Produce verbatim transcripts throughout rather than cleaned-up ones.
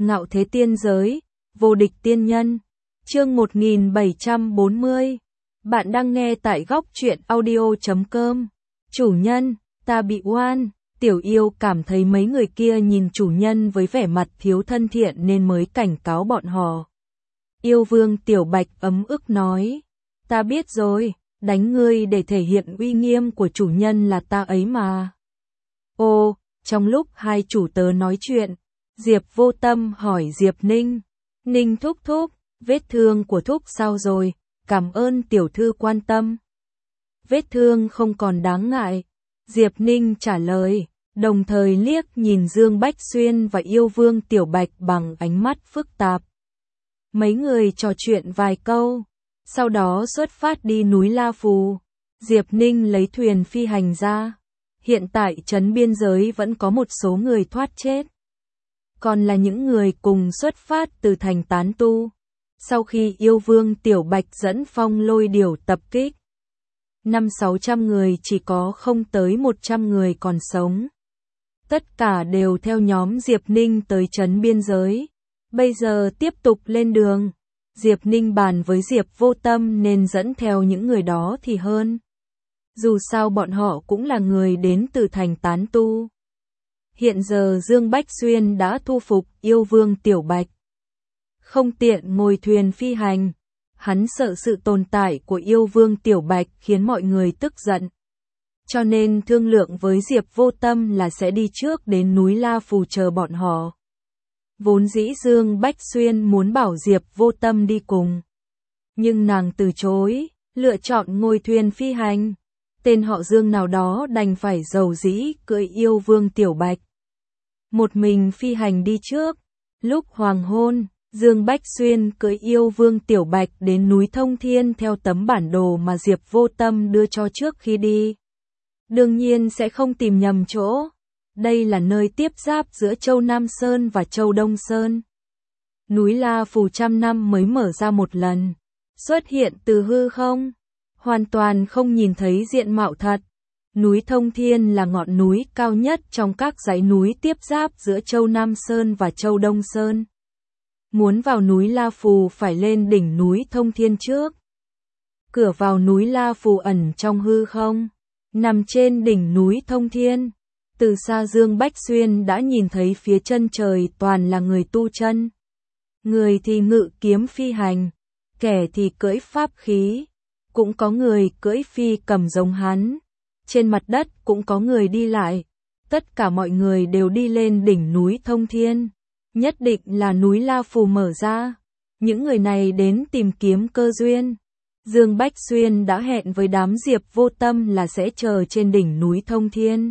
Ngạo thế tiên giới, vô địch tiên nhân. Chương một nghìn bảy trăm bốn mươi. Bạn đang nghe tại góc truyện audio chấm com. Chủ nhân, ta bị oan. Tiểu yêu cảm thấy mấy người kia nhìn chủ nhân với vẻ mặt thiếu thân thiện nên mới cảnh cáo bọn họ. Yêu vương Tiểu Bạch ấm ức nói. Ta biết rồi, đánh ngươi để thể hiện uy nghiêm của chủ nhân là ta ấy mà. Ô, trong lúc hai chủ tớ nói chuyện, Diệp Vô Tâm hỏi Diệp Ninh. Ninh thúc thúc, vết thương của thúc sao rồi? Cảm ơn tiểu thư quan tâm. Vết thương không còn đáng ngại. Diệp Ninh trả lời, đồng thời liếc nhìn Dương Bách Xuyên và yêu vương Tiểu Bạch bằng ánh mắt phức tạp. Mấy người trò chuyện vài câu, sau đó xuất phát đi núi La Phù. Diệp Ninh lấy thuyền phi hành ra. Hiện tại trấn biên giới vẫn có một số người thoát chết. Còn là những người cùng xuất phát từ thành tán tu. Sau khi yêu vương Tiểu Bạch dẫn phong lôi điểu tập kích, năm sáu trăm người chỉ có không tới một trăm người còn sống. Tất cả đều theo nhóm Diệp Ninh tới trấn biên giới. Bây giờ tiếp tục lên đường. Diệp Ninh bàn với Diệp Vô Tâm nên dẫn theo những người đó thì hơn. Dù sao bọn họ cũng là người đến từ thành tán tu. Hiện giờ Dương Bách Xuyên đã thu phục yêu vương Tiểu Bạch. Không tiện ngồi thuyền phi hành. Hắn sợ sự tồn tại của yêu vương Tiểu Bạch khiến mọi người tức giận. Cho nên thương lượng với Diệp Vô Tâm là sẽ đi trước đến núi La Phù chờ bọn họ. Vốn dĩ Dương Bách Xuyên muốn bảo Diệp Vô Tâm đi cùng. Nhưng nàng từ chối, lựa chọn ngồi thuyền phi hành. Tên họ Dương nào đó đành phải giàu dĩ cưỡi yêu vương Tiểu Bạch. Một mình phi hành đi trước. Lúc hoàng hôn, Dương Bách Xuyên cưỡi yêu vương Tiểu Bạch đến núi Thông Thiên theo tấm bản đồ mà Diệp Vô Tâm đưa cho trước khi đi. Đương nhiên sẽ không tìm nhầm chỗ. Đây là nơi tiếp giáp giữa Châu Nam Sơn và Châu Đông Sơn. Núi La Phù trăm năm mới mở ra một lần. Xuất hiện từ hư không. Hoàn toàn không nhìn thấy diện mạo thật. Núi Thông Thiên là ngọn núi cao nhất trong các dãy núi tiếp giáp giữa Châu Nam Sơn và Châu Đông Sơn. Muốn vào núi La Phù phải lên đỉnh núi Thông Thiên trước. Cửa vào núi La Phù ẩn trong hư không, nằm trên đỉnh núi Thông Thiên. Từ xa Dương Bách Xuyên đã nhìn thấy phía chân trời toàn là người tu chân. Người thì ngự kiếm phi hành, kẻ thì cưỡi pháp khí. Cũng có người cưỡi phi cầm giống hắn. Trên mặt đất cũng có người đi lại. Tất cả mọi người đều đi lên đỉnh núi Thông Thiên. Nhất định là núi La Phù mở ra. Những người này đến tìm kiếm cơ duyên. Dương Bách Xuyên đã hẹn với đám Diệp Vô Tâm là sẽ chờ trên đỉnh núi Thông Thiên.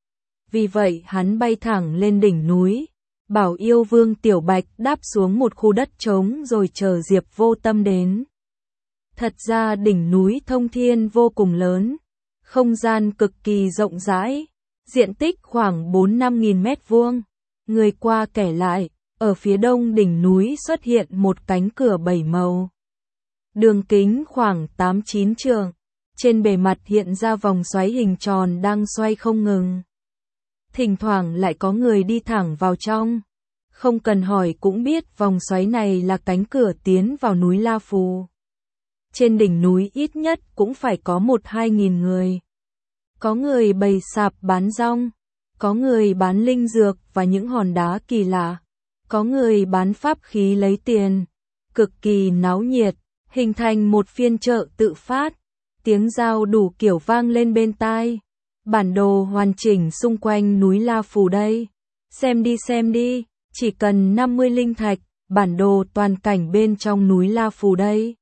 Vì vậy hắn bay thẳng lên đỉnh núi. Bảo yêu vương Tiểu Bạch đáp xuống một khu đất trống rồi chờ Diệp Vô Tâm đến. Thật ra đỉnh núi Thông Thiên vô cùng lớn, không gian cực kỳ rộng rãi, diện tích khoảng bốn năm nghìn mét vuông. Người qua kẻ lại, ở phía đông đỉnh núi xuất hiện một cánh cửa bảy màu. Đường kính khoảng tám chín trượng, trên bề mặt hiện ra vòng xoáy hình tròn đang xoay không ngừng. Thỉnh thoảng lại có người đi thẳng vào trong. Không cần hỏi cũng biết vòng xoáy này là cánh cửa tiến vào núi La Phù. Trên đỉnh núi ít nhất cũng phải có một hai nghìn người. Có người bày sạp bán rong, có người bán linh dược và những hòn đá kỳ lạ, có người bán pháp khí lấy tiền, cực kỳ náo nhiệt, hình thành một phiên chợ tự phát, tiếng dao đủ kiểu vang lên bên tai. Bản đồ hoàn chỉnh xung quanh núi La Phù đây, xem đi xem đi, chỉ cần năm mươi linh thạch, bản đồ toàn cảnh bên trong núi La Phù đây.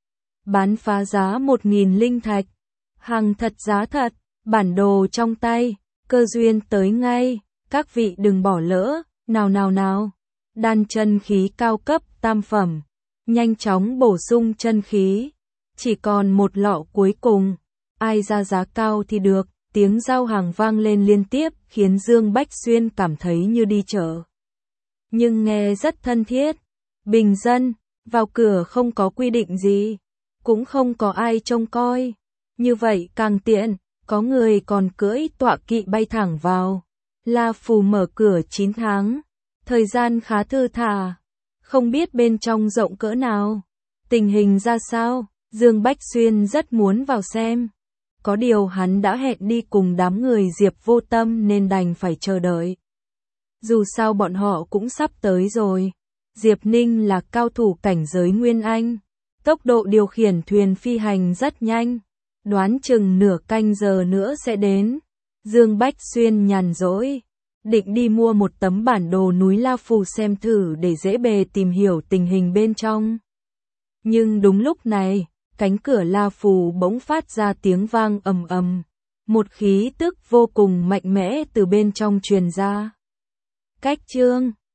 Bán phá giá một nghìn linh thạch, hàng thật giá thật, bản đồ trong tay, cơ duyên tới ngay, các vị đừng bỏ lỡ, nào nào nào. Đan chân khí cao cấp tam phẩm, nhanh chóng bổ sung chân khí, chỉ còn một lọ cuối cùng, ai ra giá cao thì được. Tiếng giao hàng vang lên liên tiếp khiến Dương Bách Xuyên cảm thấy như đi chợ. Nhưng nghe rất thân thiết, bình dân, vào cửa không có quy định gì. Cũng không có ai trông coi. Như vậy càng tiện, có người còn cưỡi tọa kỵ bay thẳng vào. La Phù mở cửa chín tháng. Thời gian khá thư thả, không biết bên trong rộng cỡ nào, tình hình ra sao, Dương Bách Xuyên rất muốn vào xem. Có điều hắn đã hẹn đi cùng đám người Diệp Vô Tâm nên đành phải chờ đợi. Dù sao bọn họ cũng sắp tới rồi. Diệp Ninh là cao thủ cảnh giới Nguyên Anh. Tốc độ điều khiển thuyền phi hành rất nhanh. Đoán chừng nửa canh giờ nữa sẽ đến. Dương Bách Xuyên nhàn rỗi, định đi mua một tấm bản đồ núi La Phù xem thử để dễ bề tìm hiểu tình hình bên trong. Nhưng đúng lúc này, cánh cửa La Phù bỗng phát ra tiếng vang ầm ầm. Một khí tức vô cùng mạnh mẽ từ bên trong truyền ra. Cách chương